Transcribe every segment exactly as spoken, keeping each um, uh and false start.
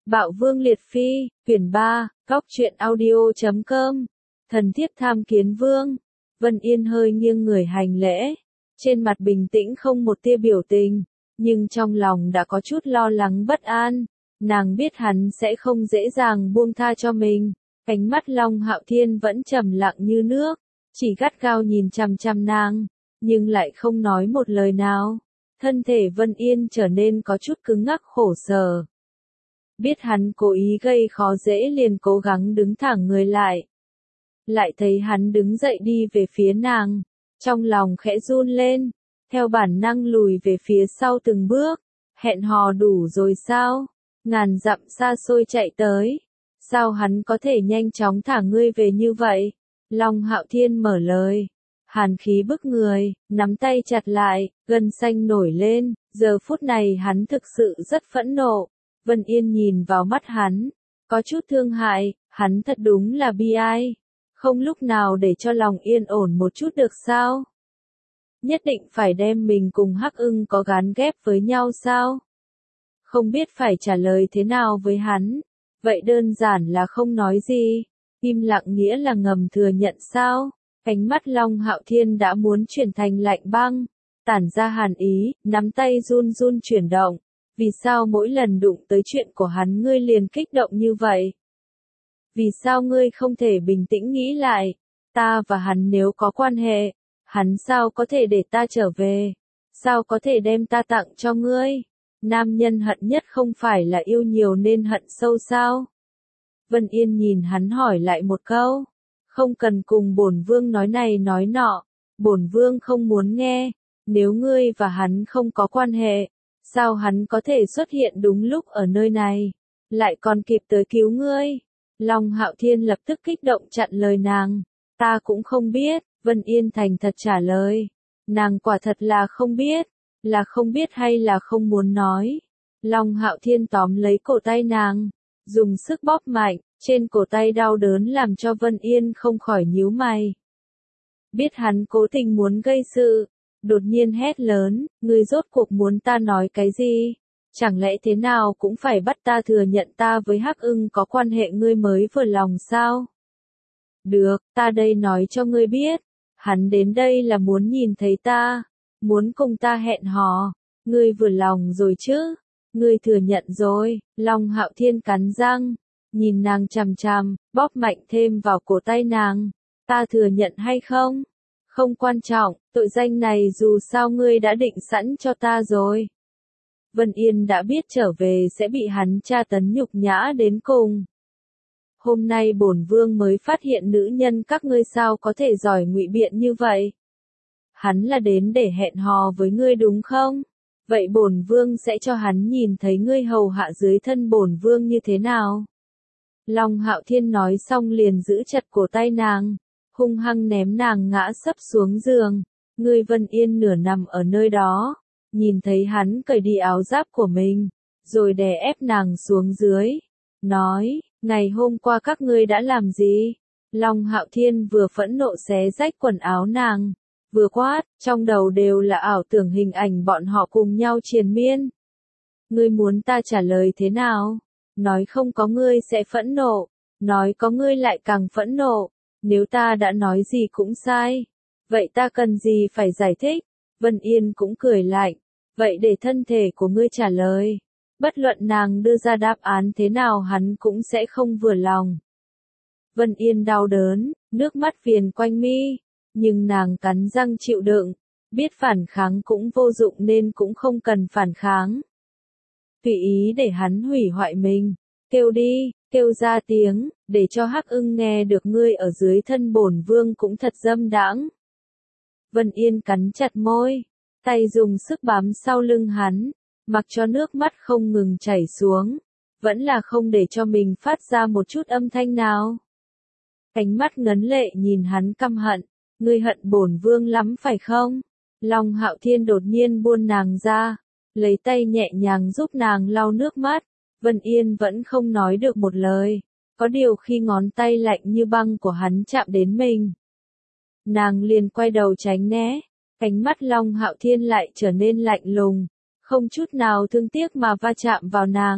Bạo Vương Liệt Phi, quyển ba, Cóc truyện audio chấm com. Thần thiếp tham kiến vương. Vân Yên hơi nghiêng người hành lễ, trên mặt bình tĩnh không một tia biểu tình, nhưng trong lòng đã có chút lo lắng bất an. Nàng biết hắn sẽ không dễ dàng buông tha cho mình. Ánh mắt Long Hạo Thiên vẫn trầm lặng như nước, chỉ gắt gao nhìn chằm chằm nàng, nhưng lại không nói một lời nào. Thân thể Vân Yên trở nên có chút cứng ngắc khổ sở. Biết hắn cố ý gây khó dễ liền cố gắng đứng thẳng người lại. Lại thấy hắn đứng dậy đi về phía nàng, trong lòng khẽ run lên, theo bản năng lùi về phía sau từng bước. Hẹn hò đủ rồi sao? Ngàn dặm xa xôi chạy tới, sao hắn có thể nhanh chóng thả ngươi về như vậy? Long Hạo Thiên mở lời, hàn khí bức người, nắm tay chặt lại, gân xanh nổi lên, giờ phút này hắn thực sự rất phẫn nộ. Vân Yên nhìn vào mắt hắn, có chút thương hại, hắn thật đúng là bi ai, không lúc nào để cho lòng yên ổn một chút được sao? Nhất định phải đem mình cùng Hắc Ưng có gán ghép với nhau sao? Không biết phải trả lời thế nào với hắn, vậy đơn giản là không nói gì, im lặng nghĩa là ngầm thừa nhận sao? Ánh mắt Long Hạo Thiên đã muốn chuyển thành lạnh băng, tản ra hàn ý, nắm tay run run chuyển động. Vì sao mỗi lần đụng tới chuyện của hắn ngươi liền kích động như vậy? Vì sao ngươi không thể bình tĩnh nghĩ lại? Ta và hắn nếu có quan hệ, hắn sao có thể để ta trở về? Sao có thể đem ta tặng cho ngươi? Nam nhân hận nhất không phải là yêu nhiều nên hận sâu sao? Vân Yên nhìn hắn hỏi lại một câu. Không cần cùng bổn vương nói này nói nọ. Bổn vương không muốn nghe. Nếu ngươi và hắn không có quan hệ, sao hắn có thể xuất hiện đúng lúc ở nơi này, lại còn kịp tới cứu ngươi? Long Hạo Thiên lập tức kích động chặn lời nàng. Ta cũng không biết, Vân Yên thành thật trả lời. Nàng quả thật là không biết, là không biết hay là không muốn nói. Long Hạo Thiên tóm lấy cổ tay nàng, dùng sức bóp mạnh, trên cổ tay đau đớn làm cho Vân Yên không khỏi nhíu mày. Biết hắn cố tình muốn gây sự, đột nhiên hét lớn, ngươi rốt cuộc muốn ta nói cái gì? Chẳng lẽ thế nào cũng phải bắt ta thừa nhận ta với Hắc Ưng có quan hệ ngươi mới vừa lòng sao? Được, ta đây nói cho ngươi biết, hắn đến đây là muốn nhìn thấy ta, muốn cùng ta hẹn hò, ngươi vừa lòng rồi chứ? Ngươi thừa nhận rồi. Long Hạo Thiên cắn răng, nhìn nàng chằm chằm, bóp mạnh thêm vào cổ tay nàng. Ta thừa nhận hay không? Không quan trọng, tội danh này dù sao ngươi đã định sẵn cho ta rồi. Vân Yên đã biết trở về sẽ bị hắn tra tấn nhục nhã đến cùng. Hôm nay bổn vương mới phát hiện nữ nhân các ngươi sao có thể giỏi ngụy biện như vậy. Hắn là đến để hẹn hò với ngươi đúng không? Vậy bổn vương sẽ cho hắn nhìn thấy ngươi hầu hạ dưới thân bổn vương như thế nào. Long Hạo Thiên nói xong liền giữ chặt cổ tay nàng, hung hăng ném nàng ngã sấp xuống giường. Ngươi Vân Yên nửa nằm ở nơi đó, nhìn thấy hắn cởi đi áo giáp của mình, rồi đè ép nàng xuống dưới, nói, ngày hôm qua các ngươi đã làm gì? Long Hạo Thiên vừa phẫn nộ xé rách quần áo nàng, vừa quát, trong đầu đều là ảo tưởng hình ảnh bọn họ cùng nhau triền miên. Ngươi muốn ta trả lời thế nào? Nói không có ngươi sẽ phẫn nộ, nói có ngươi lại càng phẫn nộ, nếu ta đã nói gì cũng sai, vậy ta cần gì phải giải thích? Vân Yên cũng cười lạnh, vậy để thân thể của ngươi trả lời, bất luận nàng đưa ra đáp án thế nào hắn cũng sẽ không vừa lòng. Vân Yên đau đớn, nước mắt viền quanh mi, nhưng nàng cắn răng chịu đựng, biết phản kháng cũng vô dụng nên cũng không cần phản kháng. Tùy ý để hắn hủy hoại mình, kêu đi, kêu ra tiếng, để cho Hắc Ưng nghe được ngươi ở dưới thân bổn vương cũng thật dâm đãng. Vân Yên cắn chặt môi, tay dùng sức bám sau lưng hắn, mặc cho nước mắt không ngừng chảy xuống, vẫn là không để cho mình phát ra một chút âm thanh nào. Ánh mắt ngấn lệ nhìn hắn căm hận, ngươi hận bổn vương lắm phải không? Long Hạo Thiên đột nhiên buông nàng ra, lấy tay nhẹ nhàng giúp nàng lau nước mắt. Vân Yên vẫn không nói được một lời, có điều khi ngón tay lạnh như băng của hắn chạm đến mình, nàng liền quay đầu tránh né. Ánh mắt Long Hạo Thiên lại trở nên lạnh lùng, không chút nào thương tiếc mà va chạm vào nàng.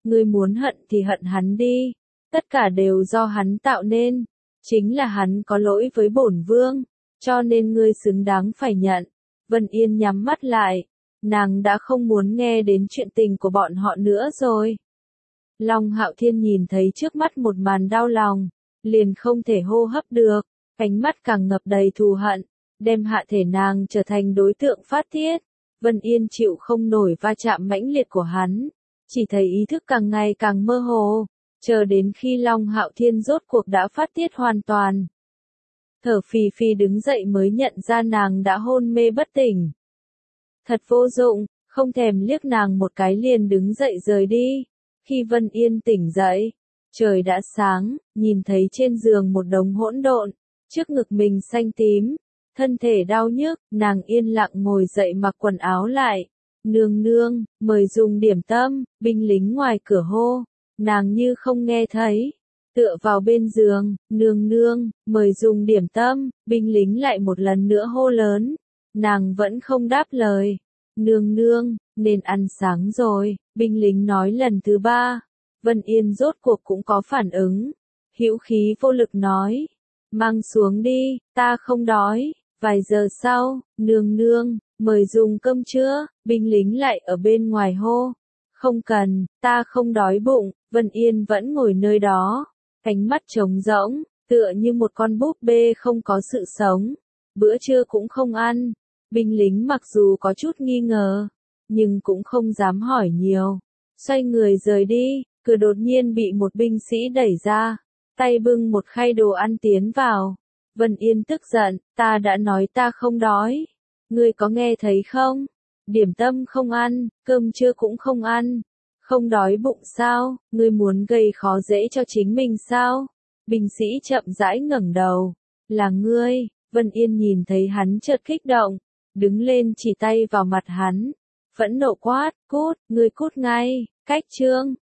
Ngươi muốn hận thì hận hắn đi, tất cả đều do hắn tạo nên, chính là hắn có lỗi với bổn vương, cho nên ngươi xứng đáng phải nhận. Vân Yên nhắm mắt lại, nàng đã không muốn nghe đến chuyện tình của bọn họ nữa rồi. Long Hạo Thiên nhìn thấy trước mắt một màn đau lòng, liền không thể hô hấp được, ánh mắt càng ngập đầy thù hận, đem hạ thể nàng trở thành đối tượng phát tiết. Vân Yên chịu không nổi va chạm mãnh liệt của hắn, chỉ thấy ý thức càng ngày càng mơ hồ, chờ đến khi Long Hạo Thiên rốt cuộc đã phát tiết hoàn toàn. Thở phì phì đứng dậy mới nhận ra nàng đã hôn mê bất tỉnh. Thật vô dụng, không thèm liếc nàng một cái liền đứng dậy rời đi. Khi Vân Yên tỉnh dậy, trời đã sáng, nhìn thấy trên giường một đống hỗn độn, trước ngực mình xanh tím, thân thể đau nhức, nàng yên lặng ngồi dậy mặc quần áo lại. Nương nương, mời dùng điểm tâm, binh lính ngoài cửa hô, nàng như không nghe thấy. Tựa vào bên giường, nương nương, mời dùng điểm tâm, binh lính lại một lần nữa hô lớn. Nàng vẫn không đáp lời. Nương nương, nên ăn sáng rồi, binh lính nói lần thứ ba. Vân Yên rốt cuộc cũng có phản ứng. Hữu khí vô lực nói. Mang xuống đi, ta không đói. Vài giờ sau, nương nương, mời dùng cơm trưa, binh lính lại ở bên ngoài hô. Không cần, ta không đói bụng, Vân Yên vẫn ngồi nơi đó. Ánh mắt trống rỗng, tựa như một con búp bê không có sự sống. Bữa trưa cũng không ăn. Binh lính mặc dù có chút nghi ngờ, nhưng cũng không dám hỏi nhiều. Xoay người rời đi, cửa đột nhiên bị một binh sĩ đẩy ra, tay bưng một khay đồ ăn tiến vào. Vân Yên tức giận, ta đã nói ta không đói. Ngươi có nghe thấy không? Điểm tâm không ăn, cơm trưa cũng không ăn. Không đói bụng sao, ngươi muốn gây khó dễ cho chính mình sao? Binh sĩ chậm rãi ngẩng đầu. Là ngươi, Vân Yên nhìn thấy hắn chợt kích động, đứng lên chỉ tay vào mặt hắn. Phẫn nộ quát, cút, ngươi cút ngay, cách chương.